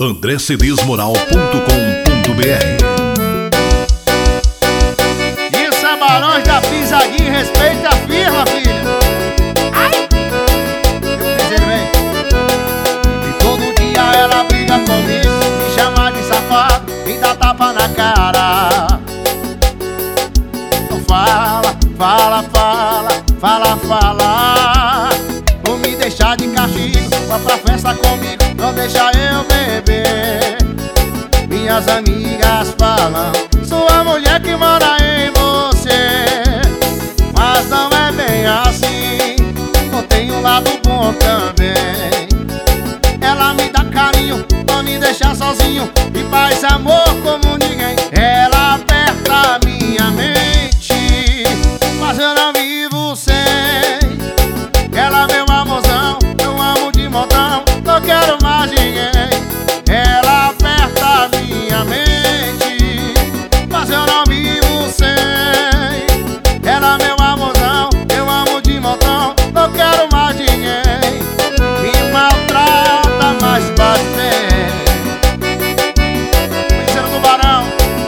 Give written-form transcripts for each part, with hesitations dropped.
andrecedesmoral.com.br. Isso é Barões da Pisadinha, respeita a firma, filha. Ai! Eu fiz ele bem. E todo dia ela briga comigo, me chama de safado, me dá tapa na cara. Então fala, fala, fala, fala, fala. Vou me deixar de castigo, vá pra festa comigo, não deixa eu beber. Minhas amigas falam, sua mulher que mora em você. Mas não é bem assim, não tem um lado bom também. Ela me dá carinho, não me deixa sozinho, e faz amor como ninguém. Ela aperta a minha mente, mas eu não vivo sem. Ela é meu amorzão, eu amo de montão, não quero mais ninguém. Ela aperta a minha mente, mas eu não vivo sem. Ela é meu amorzão, eu amo de montão, não quero mais ninguém. Me maltrata, mas faz bem. Cruzeiro do Barão,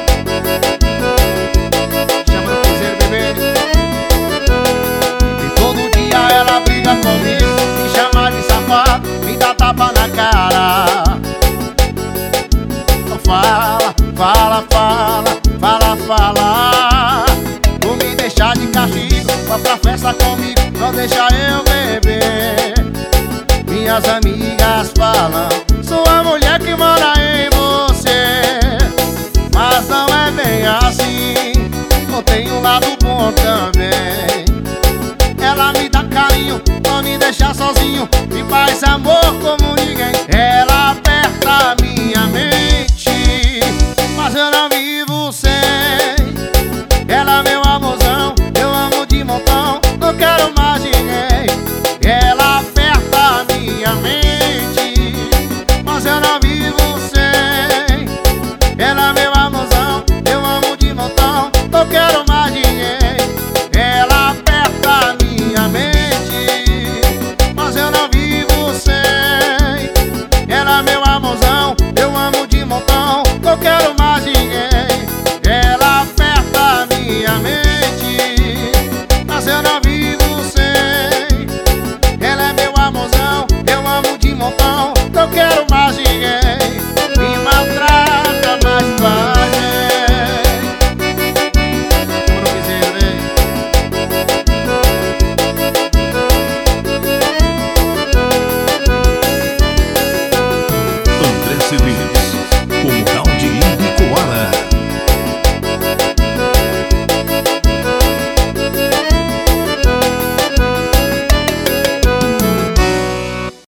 chama no Cruzeiro, bebê. E todo dia ela briga comigo, me chama de safado, me dá tapa na cara. Então fala, fala, fala, fala, fala. Vou me deixar de castigo, vá pra festa comigo, não deixa eu beber. Minhas amigas falam,